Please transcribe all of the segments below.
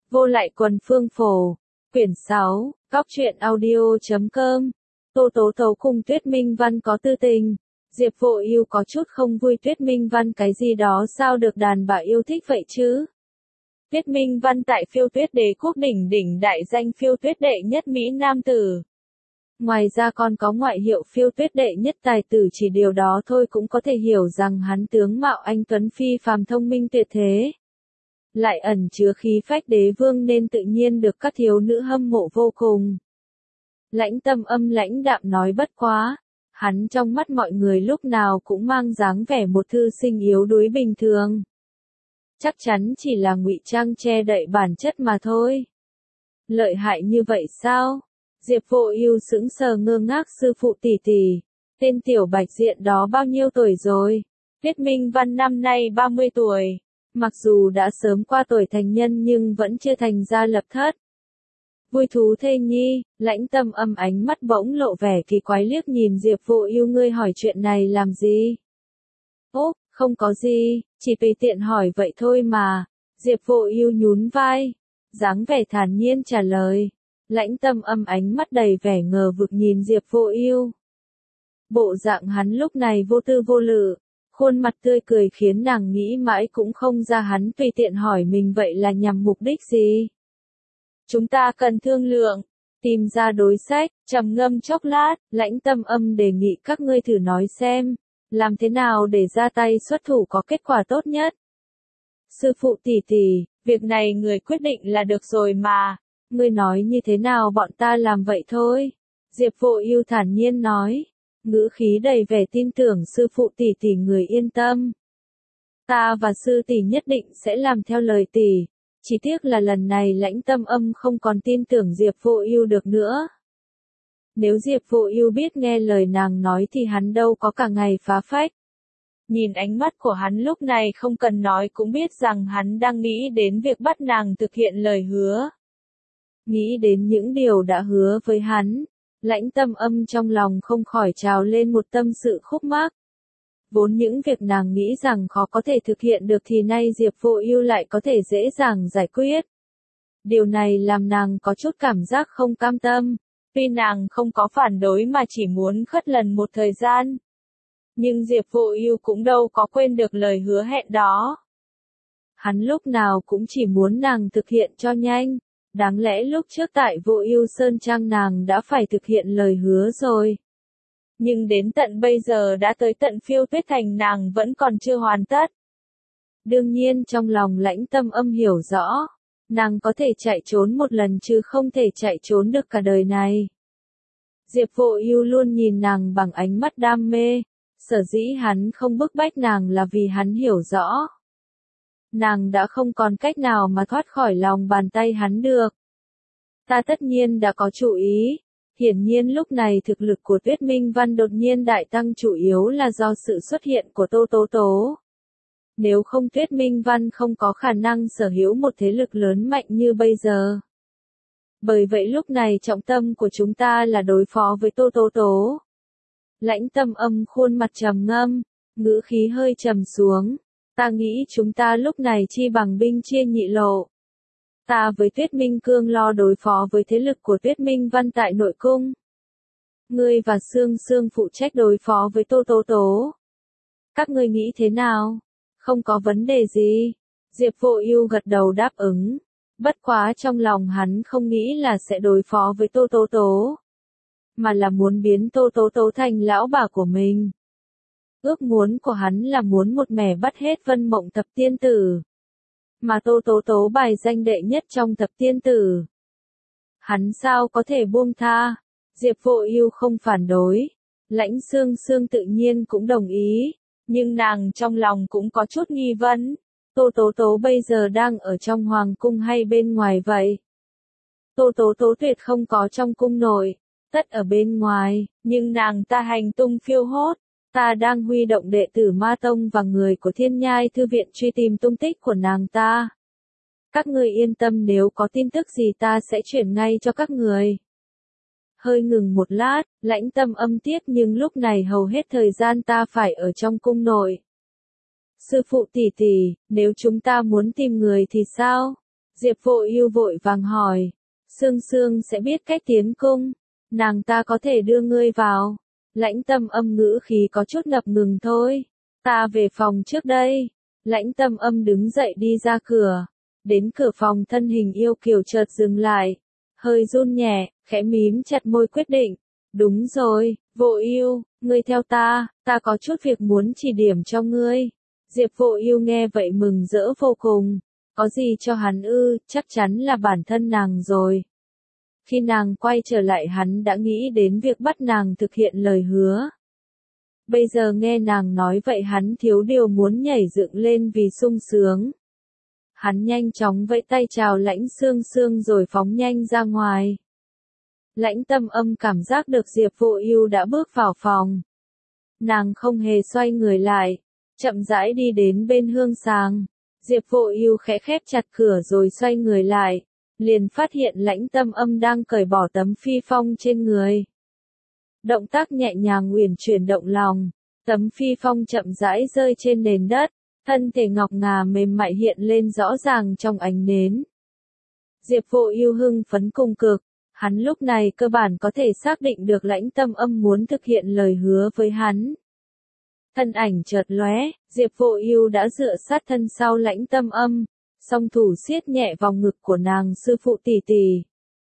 Vô lại quần phương phổ. Quyển 6, Cóc truyện audio.com. Tô Tố Tố cùng Tuyết Minh Văn có tư tình. Diệp Vô Ưu có chút không vui, Tuyết Minh Văn cái gì đó sao được đàn bà yêu thích vậy chứ? Tuyết Minh Văn tại Phiêu Tuyết Đế quốc đỉnh đỉnh đại danh Phiêu Tuyết đệ nhất mỹ nam tử. Ngoài ra còn có ngoại hiệu Phiêu Tuyết đệ nhất tài tử, chỉ điều đó thôi cũng có thể hiểu rằng hắn tướng mạo anh tuấn phi phàm, thông minh tuyệt thế. Lại ẩn chứa khí phách đế vương nên tự nhiên được các thiếu nữ hâm mộ vô cùng. Lãnh Tâm Âm lãnh đạm nói, bất quá, hắn trong mắt mọi người lúc nào cũng mang dáng vẻ một thư sinh yếu đuối bình thường. Chắc chắn chỉ là ngụy trang che đậy bản chất mà thôi. Lợi hại như vậy sao? Diệp Vô Ưu sững sờ ngơ ngác, sư phụ tỷ tỷ, tên tiểu bạch diện đó bao nhiêu tuổi rồi? Tuyết Minh Văn năm nay 30 tuổi. Mặc dù đã sớm qua tuổi thành nhân nhưng vẫn chưa thành gia lập thất. Vui thú thê nhi. Lãnh Tâm Âm ánh mắt bỗng lộ vẻ kỳ quái, liếc nhìn Diệp Vô Ưu, ngươi hỏi chuyện này làm gì? Ố, không có gì, chỉ tùy tiện hỏi vậy thôi mà. Diệp Vô Ưu nhún vai, dáng vẻ thản nhiên trả lời. Lãnh Tâm Âm ánh mắt đầy vẻ ngờ vực nhìn Diệp Vô Ưu. Bộ dạng hắn lúc này vô tư vô lự, khuôn mặt tươi cười khiến nàng nghĩ mãi cũng không ra hắn tùy tiện hỏi mình vậy là nhằm mục đích gì. Chúng ta cần thương lượng, tìm ra đối sách. Trầm ngâm chốc lát, Lãnh Tâm Âm đề nghị các ngươi thử nói xem, làm thế nào để ra tay xuất thủ có kết quả tốt nhất. Sư phụ tỷ tỷ, việc này người quyết định là được rồi mà, ngươi nói như thế nào bọn ta làm vậy thôi. Diệp Vô Ưu thản nhiên nói, ngữ khí đầy vẻ tin tưởng, sư phụ tỷ tỷ người yên tâm. Ta và sư tỷ nhất định sẽ làm theo lời tỷ. Chỉ tiếc là lần này Lãnh Tâm Âm không còn tin tưởng Diệp Vô Ưu được nữa. Nếu Diệp Vô Ưu biết nghe lời nàng nói thì hắn đâu có cả ngày phá phách. Nhìn ánh mắt của hắn lúc này không cần nói cũng biết rằng hắn đang nghĩ đến việc bắt nàng thực hiện lời hứa. Nghĩ đến những điều đã hứa với hắn, Lãnh Tâm Âm trong lòng không khỏi trào lên một tâm sự khúc mắc. Vốn những việc nàng nghĩ rằng khó có thể thực hiện được thì nay Diệp Vô Ưu lại có thể dễ dàng giải quyết. Điều này làm nàng có chút cảm giác không cam tâm. Tuy nàng không có phản đối mà chỉ muốn khất lần một thời gian. Nhưng Diệp Vô Ưu cũng đâu có quên được lời hứa hẹn đó. Hắn lúc nào cũng chỉ muốn nàng thực hiện cho nhanh. Đáng lẽ lúc trước tại Vô Ưu Sơn Trang nàng đã phải thực hiện lời hứa rồi. Nhưng đến tận bây giờ đã tới tận Phiêu Tuyết Thành nàng vẫn còn chưa hoàn tất. Đương nhiên trong lòng Lãnh Tâm Âm hiểu rõ, nàng có thể chạy trốn một lần chứ không thể chạy trốn được cả đời này. Diệp Vô Ưu luôn nhìn nàng bằng ánh mắt đam mê, sở dĩ hắn không bức bách nàng là vì hắn hiểu rõ. Nàng đã không còn cách nào mà thoát khỏi lòng bàn tay hắn được. Ta tất nhiên đã có chủ ý. Hiển nhiên lúc này thực lực của Tuyết Minh Văn đột nhiên đại tăng chủ yếu là do sự xuất hiện của Tô Tố Tố. Nếu không Tuyết Minh Văn không có khả năng sở hữu một thế lực lớn mạnh như bây giờ. Bởi vậy lúc này trọng tâm của chúng ta là đối phó với Tô Tố Tố. Lãnh Tâm Âm khuôn mặt trầm ngâm, ngữ khí hơi trầm xuống. Ta nghĩ chúng ta lúc này chi bằng binh chia nhị lộ. Ta với Tuyết Minh Cương lo đối phó với thế lực của Tuyết Minh Văn tại nội cung. Ngươi và Sương Sương phụ trách đối phó với Tô Tố Tố. Các ngươi nghĩ thế nào? Không có vấn đề gì. Diệp Vô Ưu gật đầu đáp ứng. Bất quá trong lòng hắn không nghĩ là sẽ đối phó với Tô Tố Tố, mà là muốn biến Tô Tố Tố thành lão bà của mình. Ước muốn của hắn là muốn một mẻ bắt hết Vân Mộng thập tiên tử. Mà Tô Tố Tố bài danh đệ nhất trong thập tiên tử. Hắn sao có thể buông tha? Diệp Vô Ưu không phản đối. Lãnh Sương Sương tự nhiên cũng đồng ý. Nhưng nàng trong lòng cũng có chút nghi vấn. Tô Tố Tố bây giờ đang ở trong hoàng cung hay bên ngoài vậy? Tô Tố Tố tuyệt không có trong cung nội. Tất ở bên ngoài. Nhưng nàng ta hành tung phiêu hốt. Ta đang huy động đệ tử Ma Tông và người của Thiên Nhai Thư Viện truy tìm tung tích của nàng ta. Các người yên tâm, nếu có tin tức gì ta sẽ chuyển ngay cho các người. Hơi ngừng một lát, Lãnh Tâm Âm tiếp, nhưng lúc này hầu hết thời gian ta phải ở trong cung nội. Sư phụ tỷ tỷ, nếu chúng ta muốn tìm người thì sao? Diệp Vô Ưu vội vàng hỏi, Sương Sương sẽ biết cách tiến cung, nàng ta có thể đưa ngươi vào. Lãnh Tâm Âm ngữ khí có chút ngập ngừng thôi, ta về phòng trước đây. Lãnh Tâm Âm đứng dậy đi ra cửa, đến cửa phòng thân hình yêu kiều chợt dừng lại, hơi run nhẹ, khẽ mím chặt môi quyết định, đúng rồi, Vô Ưu, ngươi theo ta có chút việc muốn chỉ điểm cho ngươi. Diệp Vô Ưu nghe vậy mừng rỡ vô cùng, có gì cho hắn ư, chắc chắn là bản thân nàng rồi. Khi nàng quay trở lại hắn đã nghĩ đến việc bắt nàng thực hiện lời hứa. Bây giờ nghe nàng nói vậy hắn thiếu điều muốn nhảy dựng lên vì sung sướng. Hắn nhanh chóng vẫy tay chào Lãnh Sương Sương rồi phóng nhanh ra ngoài. Lãnh Tâm Âm cảm giác được Diệp Vô Ưu đã bước vào phòng. Nàng không hề xoay người lại, chậm rãi đi đến bên hương sàng. Diệp Vô Ưu khẽ khép chặt cửa rồi xoay người lại, liền phát hiện Lãnh Tâm Âm đang cởi bỏ tấm phi phong trên người. Động tác nhẹ nhàng uyển chuyển động lòng, tấm phi phong chậm rãi rơi trên nền đất, thân thể ngọc ngà mềm mại hiện lên rõ ràng trong ánh nến. Diệp Vô Ưu hưng phấn cùng cực, hắn lúc này cơ bản có thể xác định được Lãnh Tâm Âm muốn thực hiện lời hứa với hắn. Thân ảnh chợt lóe, Diệp Vô Ưu đã dựa sát thân sau Lãnh Tâm Âm, song thủ siết nhẹ vòng ngực của nàng, sư phụ tỷ tỷ.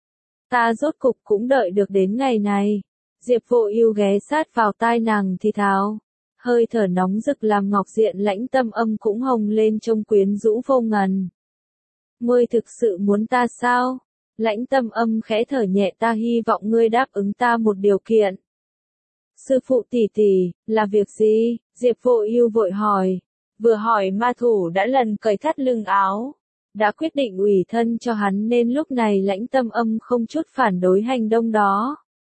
Ta rốt cục cũng đợi được đến ngày này. Diệp Vô Ưu ghé sát vào tai nàng thì thào, hơi thở nóng rực làm ngọc diện Lãnh Tâm Âm cũng hồng lên trông quyến rũ vô ngần. Ngươi thực sự muốn ta sao? Lãnh Tâm Âm khẽ thở nhẹ, ta hy vọng ngươi đáp ứng ta một điều kiện. Sư phụ tỷ tỷ, là việc gì? Diệp Vô Ưu vội hỏi. Vừa hỏi ma thủ đã lần cởi thắt lưng áo, đã quyết định ủy thân cho hắn nên lúc này Lãnh Tâm Âm không chút phản đối hành động đó.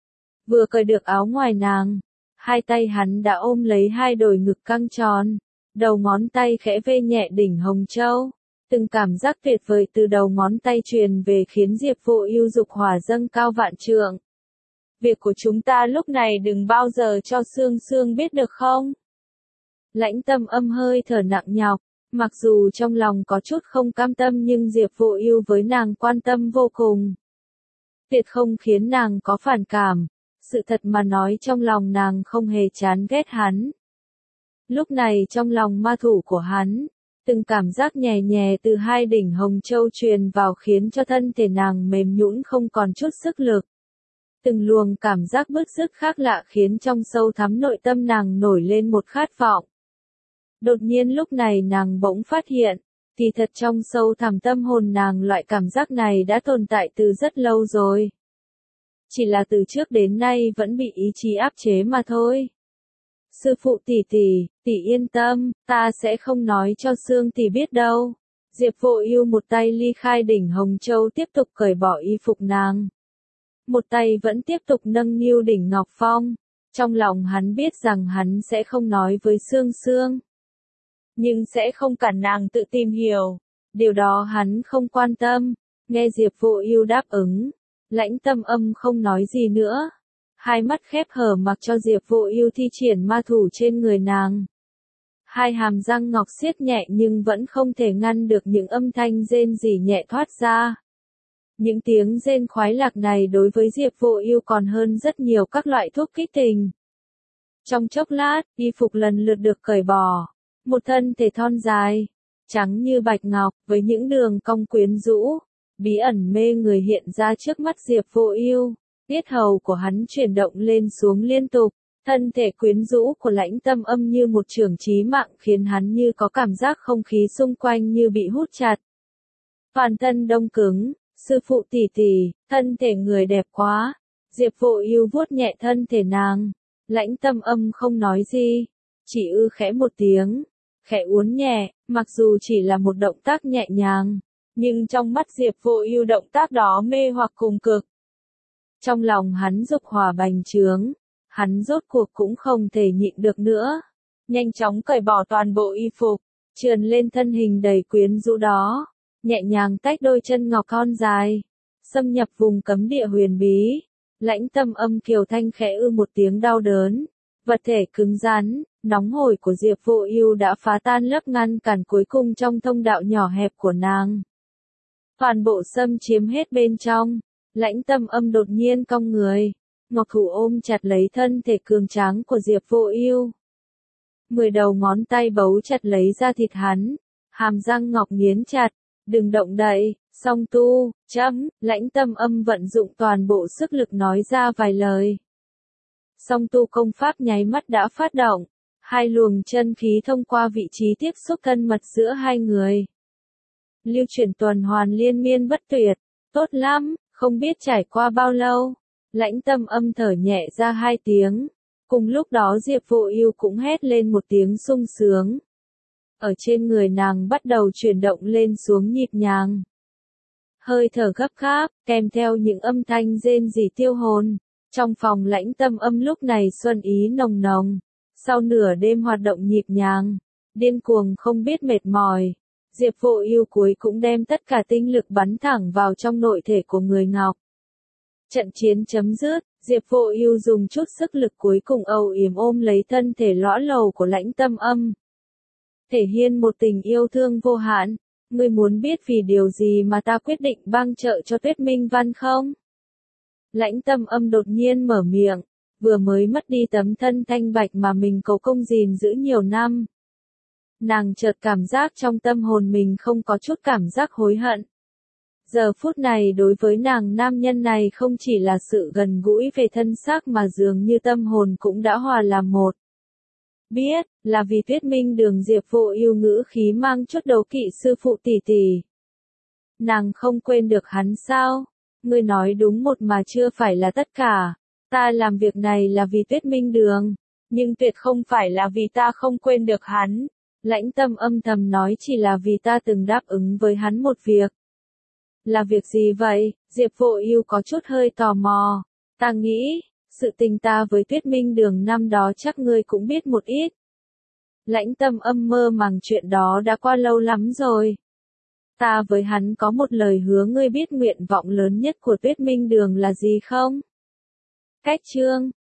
Vừa cởi được áo ngoài nàng, hai tay hắn đã ôm lấy hai đồi ngực căng tròn, đầu ngón tay khẽ vê nhẹ đỉnh hồng châu. Từng cảm giác tuyệt vời từ đầu ngón tay truyền về khiến Diệp Vô Ưu dục hỏa dâng cao vạn trượng. Việc của chúng ta lúc này đừng bao giờ cho Sương Sương biết được không? Lãnh Tâm Âm hơi thở nặng nhọc, mặc dù trong lòng có chút không cam tâm nhưng Diệp Vô Ưu với nàng quan tâm vô cùng. Tuyệt không khiến nàng có phản cảm, sự thật mà nói trong lòng nàng không hề chán ghét hắn. Lúc này trong lòng ma thủ của hắn, từng cảm giác nhè nhè từ hai đỉnh hồng châu truyền vào khiến cho thân thể nàng mềm nhũn không còn chút sức lực. Từng luồng cảm giác bứt rứt khác lạ khiến trong sâu thẳm nội tâm nàng nổi lên một khát vọng. Đột nhiên lúc này nàng bỗng phát hiện, kỳ thật trong sâu thẳm tâm hồn nàng loại cảm giác này đã tồn tại từ rất lâu rồi. Chỉ là từ trước đến nay vẫn bị ý chí áp chế mà thôi. Sư phụ tỷ tỷ yên tâm, ta sẽ không nói cho Sương tỷ biết đâu. Diệp Vô Ưu một tay ly khai đỉnh hồng châu tiếp tục cởi bỏ y phục nàng. Một tay vẫn tiếp tục nâng niu đỉnh ngọc phong. Trong lòng hắn biết rằng hắn sẽ không nói với Sương Sương, nhưng sẽ không cản nàng tự tìm hiểu. Điều đó hắn không quan tâm. Nghe Diệp Vô Ưu đáp ứng, Lãnh Tâm Âm không nói gì nữa. Hai mắt khép hờ mặc cho Diệp Vô Ưu thi triển ma thủ trên người nàng. Hai hàm răng ngọc siết nhẹ nhưng vẫn không thể ngăn được những âm thanh rên rỉ nhẹ thoát ra. Những tiếng rên khoái lạc này đối với Diệp Vô Ưu còn hơn rất nhiều các loại thuốc kích tình. Trong chốc lát, y phục lần lượt được cởi bỏ. Một thân thể thon dài, trắng như bạch ngọc, với những đường cong quyến rũ, bí ẩn mê người hiện ra trước mắt Diệp Vô Ưu. Yết hầu của hắn chuyển động lên xuống liên tục, thân thể quyến rũ của Lãnh Tâm Âm như một chưởng chí mạng khiến hắn như có cảm giác không khí xung quanh như bị hút chặt. Toàn thân đông cứng, sư phụ tỷ tỷ, thân thể người đẹp quá. Diệp Vô Ưu vuốt nhẹ thân thể nàng. Lãnh Tâm Âm không nói gì, chỉ khẽ một tiếng, khẽ uốn nhẹ, mặc dù chỉ là một động tác nhẹ nhàng, nhưng trong mắt Diệp Vô Ưu động tác đó mê hoặc cùng cực. Trong lòng hắn dục hỏa bành trướng, hắn rốt cuộc cũng không thể nhịn được nữa, nhanh chóng cởi bỏ toàn bộ y phục, trườn lên thân hình đầy quyến rũ đó, nhẹ nhàng tách đôi chân ngọc thon dài, xâm nhập vùng cấm địa huyền bí. Lãnh Tâm Âm kiều thanh khẽ một tiếng đau đớn, vật thể cứng rắn, nóng hổi của Diệp Vô Ưu đã phá tan lớp ngăn cản cuối cùng trong thông đạo nhỏ hẹp của nàng. toàn bộ xâm chiếm hết bên trong. Lãnh Tâm Âm đột nhiên cong người, ngọc thủ ôm chặt lấy thân thể cường tráng của Diệp Vô Ưu. 10 đầu ngón tay bấu chặt lấy da thịt hắn, hàm răng ngọc nghiến chặt, đừng động đậy, song tu, chấm, Lãnh Tâm Âm vận dụng toàn bộ sức lực nói ra vài lời. Song tu công pháp nháy mắt đã phát động, hai luồng chân khí thông qua vị trí tiếp xúc thân mật giữa hai người. Lưu chuyển tuần hoàn liên miên bất tuyệt, tốt lắm, không biết trải qua bao lâu. Lãnh Tâm Âm thở nhẹ ra 2 tiếng, cùng lúc đó Diệp Vô Ưu cũng hét lên một tiếng sung sướng. Ở trên người nàng bắt đầu chuyển động lên xuống nhịp nhàng. Hơi thở gấp gáp, kèm theo những âm thanh rên rỉ tiêu hồn. Trong phòng Lãnh Tâm Âm lúc này xuân ý nồng nồng. Sau nửa đêm hoạt động nhịp nhàng, điên cuồng không biết mệt mỏi, Diệp Vô Ưu cuối cũng đem tất cả tinh lực bắn thẳng vào trong nội thể của người Ngọc. Trận chiến chấm dứt, Diệp Vô Ưu dùng chút sức lực cuối cùng âu yếm ôm lấy thân thể lõa lồ của Lãnh Tâm Âm. Thể hiện một tình yêu thương vô hạn, ngươi muốn biết vì điều gì mà ta quyết định bang trợ cho Tuyết Minh Văn không? Lãnh Tâm Âm đột nhiên mở miệng, vừa mới mất đi tấm thân thanh bạch mà mình cầu công gìn giữ nhiều năm. Nàng chợt cảm giác trong tâm hồn mình không có chút cảm giác hối hận. Giờ phút này đối với nàng nam nhân này không chỉ là sự gần gũi về thân xác mà dường như tâm hồn cũng đã hòa làm một. Biết, là vì Tuyết Minh Đường Diệp Vô Ưu ngữ khí mang chút đấu kỵ sư phụ tỷ tỷ. Nàng không quên được hắn sao? Ngươi nói đúng một mà chưa phải là tất cả. Ta làm việc này là vì Tuyết Minh Đường, nhưng tuyệt không phải là vì ta không quên được hắn. Lãnh Tâm âm thầm nói chỉ là vì ta từng đáp ứng với hắn một việc. Là việc gì vậy? Diệp Vô Ưu có chút hơi tò mò. Ta nghĩ, sự tình ta với Tuyết Minh Đường năm đó chắc ngươi cũng biết một ít. Lãnh Tâm âm mơ màng chuyện đó đã qua lâu lắm rồi. Ta với hắn có một lời hứa, ngươi biết nguyện vọng lớn nhất của Tuyết Minh Đường là gì không? Cách chương